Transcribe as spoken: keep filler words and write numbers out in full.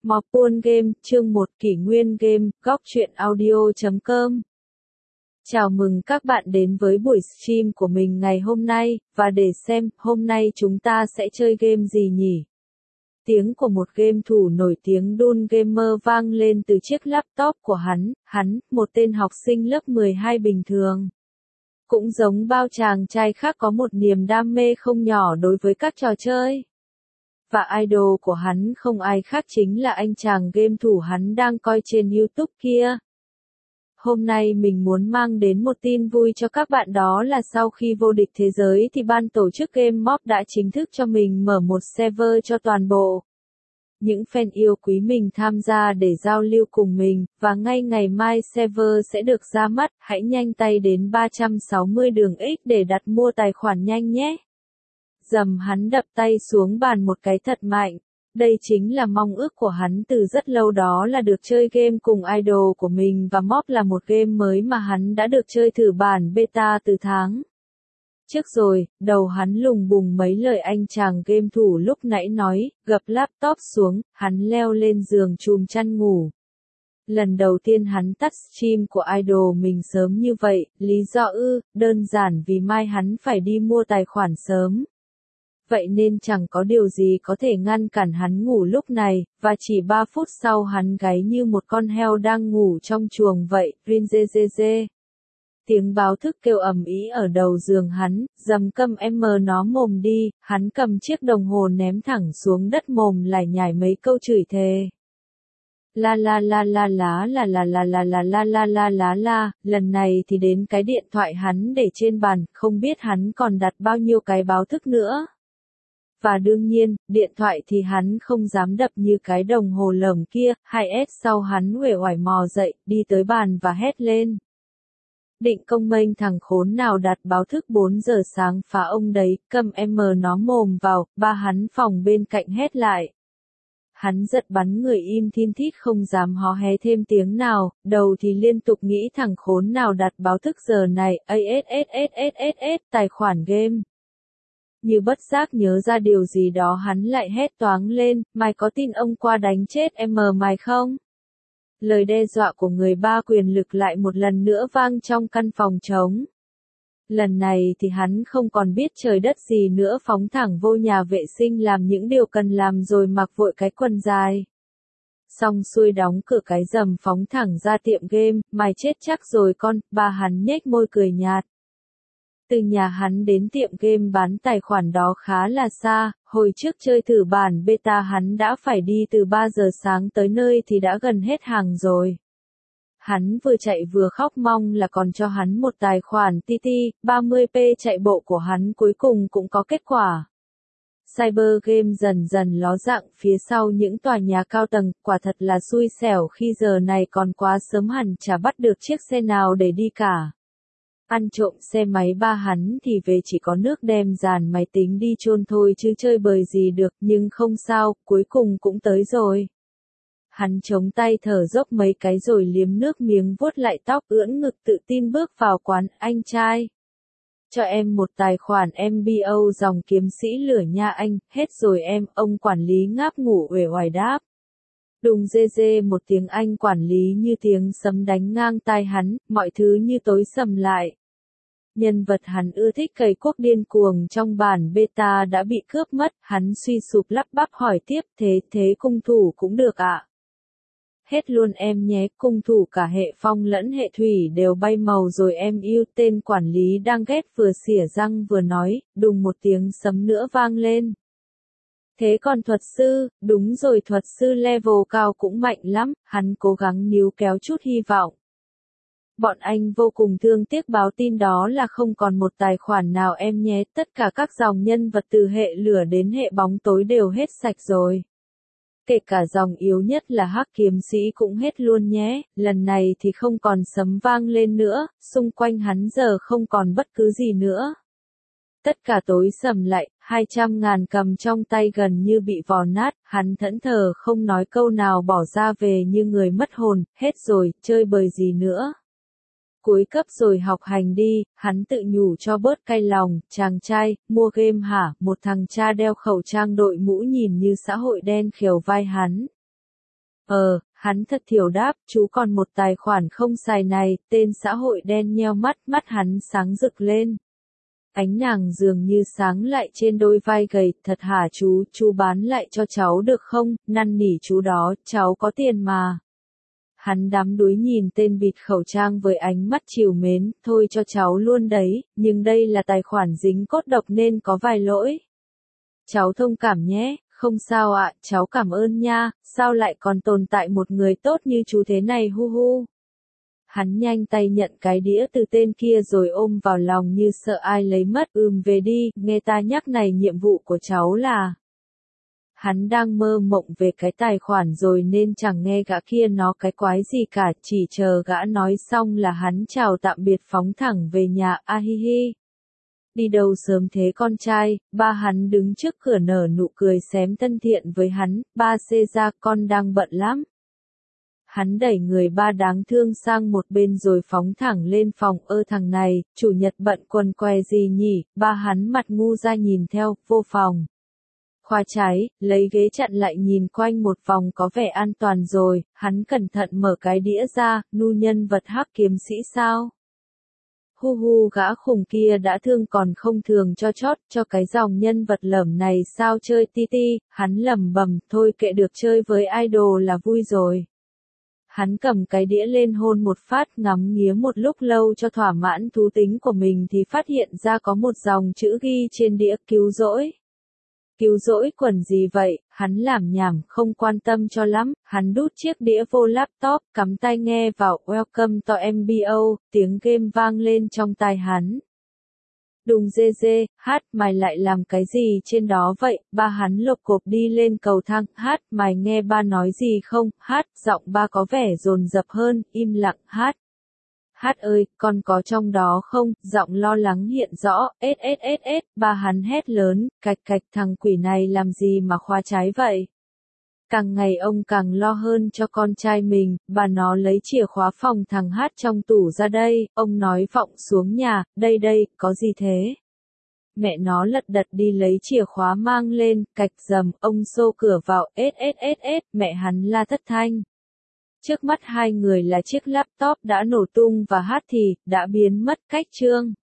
Mopun Game, chương một Kỷ Nguyên Game, góc truyện audio chấm com. Chào mừng các bạn đến với buổi stream của mình ngày hôm nay, và để xem, hôm nay chúng ta sẽ chơi game gì nhỉ? Tiếng của một game thủ nổi tiếng Dun Gamer vang lên từ chiếc laptop của hắn, hắn, một tên học sinh lớp mười hai bình thường. Cũng giống bao chàng trai khác có một niềm đam mê không nhỏ đối với các trò chơi. Và idol của hắn không ai khác chính là anh chàng game thủ hắn đang coi trên YouTube kia. Hôm nay mình muốn mang đến một tin vui cho các bạn, đó là sau khi vô địch thế giới thì ban tổ chức Game Mob đã chính thức cho mình mở một server cho toàn bộ những fan yêu quý mình tham gia để giao lưu cùng mình, và ngay ngày mai server sẽ được ra mắt, hãy nhanh tay đến ba trăm sáu mươi đường X để đặt mua tài khoản nhanh nhé. Dầm, hắn đập tay xuống bàn một cái thật mạnh. Đây chính là mong ước của hắn từ rất lâu, đó là được chơi game cùng idol của mình, và Mob là một game mới mà hắn đã được chơi thử bản beta từ tháng trước rồi. Đầu hắn lùng bùng mấy lời anh chàng game thủ lúc nãy nói, gập laptop xuống, hắn leo lên giường chùm chăn ngủ. Lần đầu tiên hắn tắt stream của idol mình sớm như vậy, lý do ư, đơn giản vì mai hắn phải đi mua tài khoản sớm. Vậy nên chẳng có điều gì có thể ngăn cản hắn ngủ lúc này, và chỉ ba phút sau hắn gáy như một con heo đang ngủ trong chuồng vậy, rinzezeze. Tiếng báo thức kêu ầm ĩ ở đầu giường hắn, dầm câm em mờ nó mồm đi, hắn cầm chiếc đồng hồ ném thẳng xuống đất, mồm lải nhải mấy câu chửi thề. La la la la lá la la la la la la la la la la, lần này thì đến cái điện thoại hắn để trên bàn, không biết hắn còn đặt bao nhiêu cái báo thức nữa. Và đương nhiên, điện thoại thì hắn không dám đập như cái đồng hồ lởm kia. Hai s sau hắn uể oải mò dậy, đi tới bàn và hét lên. Định công mênh thằng khốn nào đặt báo thức bốn giờ sáng phá ông đấy, cầm em mờ nó mồm vào, ba hắn phòng bên cạnh hét lại. Hắn giật bắn người im thin thít không dám hó hé thêm tiếng nào, đầu thì liên tục nghĩ thằng khốn nào đặt báo thức giờ này, assssss tài khoản game. Như bất giác nhớ ra điều gì đó hắn lại hét toáng lên, mày có tin ông qua đánh chết em mày không? Lời đe dọa của người ba quyền lực lại một lần nữa vang trong căn phòng trống. Lần này thì hắn không còn biết trời đất gì nữa, phóng thẳng vô nhà vệ sinh làm những điều cần làm rồi mặc vội cái quần dài. Xong xuôi đóng cửa cái rầm phóng thẳng ra tiệm game, mày chết chắc rồi con, ba hắn nhếch môi cười nhạt. Từ nhà hắn đến tiệm game bán tài khoản đó khá là xa, hồi trước chơi thử bản beta hắn đã phải đi từ ba giờ sáng tới nơi thì đã gần hết hàng rồi. Hắn vừa chạy vừa khóc mong là còn cho hắn một tài khoản tê tê, ba mươi p chạy bộ của hắn cuối cùng cũng có kết quả. Cyber game dần dần ló dạng phía sau những tòa nhà cao tầng, quả thật là xui xẻo khi giờ này còn quá sớm, hẳn chả bắt được chiếc xe nào để đi cả. Ăn trộm xe máy ba hắn thì về chỉ có nước đem dàn máy tính đi chôn thôi chứ chơi bời gì được, nhưng không sao, cuối cùng cũng tới rồi. Hắn chống tay thở dốc mấy cái rồi liếm nước miếng vuốt lại tóc ưỡn ngực tự tin bước vào quán. Anh trai, cho em một tài khoản em bê o dòng kiếm sĩ lửa nha anh. Hết rồi em, ông quản lý ngáp ngủ uể oải đáp. Đùng dê dê một tiếng Anh quản lý như tiếng sấm đánh ngang tai hắn, mọi thứ như tối sầm lại. Nhân vật hắn ưa thích cày cuốc điên cuồng trong bản beta đã bị cướp mất, hắn suy sụp lắp bắp hỏi tiếp, thế thế cung thủ cũng được ạ? À? Hết luôn em nhé, cung thủ cả hệ phong lẫn hệ thủy đều bay màu rồi em yêu. Tên quản lý đang ghét vừa xỉa răng vừa nói, đùng một tiếng sấm nữa vang lên. Thế còn thuật sư, đúng rồi, thuật sư level cao cũng mạnh lắm, hắn cố gắng níu kéo chút hy vọng. Bọn anh vô cùng thương tiếc báo tin đó là không còn một tài khoản nào em nhé, tất cả các dòng nhân vật từ hệ lửa đến hệ bóng tối đều hết sạch rồi. Kể cả dòng yếu nhất là hắc kiếm sĩ cũng hết luôn nhé, lần này thì không còn sấm vang lên nữa, xung quanh hắn giờ không còn bất cứ gì nữa. Tất cả tối sầm lại, hai trăm ngàn cầm trong tay gần như bị vò nát, hắn thẫn thờ không nói câu nào bỏ ra về như người mất hồn, hết rồi, chơi bời gì nữa. Cuối cấp rồi học hành đi, hắn tự nhủ cho bớt cay lòng, chàng trai, mua game hả? Một thằng cha đeo khẩu trang đội mũ nhìn như xã hội đen khều vai hắn. Ờ, hắn thật thiểu đáp, chú còn một tài khoản không xài này, tên xã hội đen nheo mắt, mắt hắn sáng rực lên. Ánh nàng dường như sáng lại trên đôi vai gầy, thật hả chú, chú bán lại cho cháu được không, năn nỉ chú đó, cháu có tiền mà. Hắn đắm đuối nhìn tên bịt khẩu trang với ánh mắt trìu mến, thôi cho cháu luôn đấy, nhưng đây là tài khoản dính cốt độc nên có vài lỗi. Cháu thông cảm nhé, không sao ạ, cháu cảm ơn nha, sao lại còn tồn tại một người tốt như chú thế này hu hu. Hắn nhanh tay nhận cái đĩa từ tên kia rồi ôm vào lòng như sợ ai lấy mất. Ừm về đi, nghe ta nhắc này nhiệm vụ của cháu là... Hắn đang mơ mộng về cái tài khoản rồi nên chẳng nghe gã kia nó cái quái gì cả, chỉ chờ gã nói xong là hắn chào tạm biệt phóng thẳng về nhà. A hi hi. Đi đâu sớm thế con trai, ba hắn đứng trước cửa nở nụ cười xém thân thiện với hắn, ba xê ra con đang bận lắm. Hắn đẩy người ba đáng thương sang một bên rồi phóng thẳng lên phòng. Ơ thằng này, chủ nhật bận quần què gì nhỉ, ba hắn mặt ngu ra nhìn theo, vô phòng. Khoa trái, lấy ghế chặn lại nhìn quanh một vòng có vẻ an toàn rồi, hắn cẩn thận mở cái đĩa ra, nu nhân vật hắc kiếm sĩ sao? Hu hu gã khủng kia đã thương còn không thường cho chót, cho cái dòng nhân vật lởm này sao chơi ti ti, hắn lẩm bẩm, thôi kệ được chơi với idol là vui rồi. Hắn cầm cái đĩa lên hôn một phát ngắm nghía một lúc lâu cho thỏa mãn thú tính của mình thì phát hiện ra có một dòng chữ ghi trên đĩa cứu rỗi. Cứu rỗi quần gì vậy, hắn làm nhảm không quan tâm cho lắm, hắn đút chiếc đĩa vô laptop, cắm tai nghe vào Welcome to em bê o, tiếng game vang lên trong tai hắn. Đùng dê dê, hát mày lại làm cái gì trên đó vậy, ba hắn lộp cộp đi lên cầu thang, hát mày nghe ba nói gì không, hát, giọng ba có vẻ dồn dập hơn, im lặng, hát. Hát ơi, con có trong đó không, giọng lo lắng hiện rõ, ết ết ết ết, ba hắn hét lớn, cạch cạch thằng quỷ này làm gì mà khóa trái vậy. Càng ngày ông càng lo hơn cho con trai mình, bà nó lấy chìa khóa phòng thằng Hát trong tủ ra đây, ông nói vọng xuống nhà, đây đây, có gì thế? Mẹ nó lật đật đi lấy chìa khóa mang lên, cạch dầm, ông xô cửa vào, ết ết ết ết, mẹ hắn la thất thanh. Trước mắt hai người là chiếc laptop đã nổ tung và Hát thì, đã biến mất cách chương.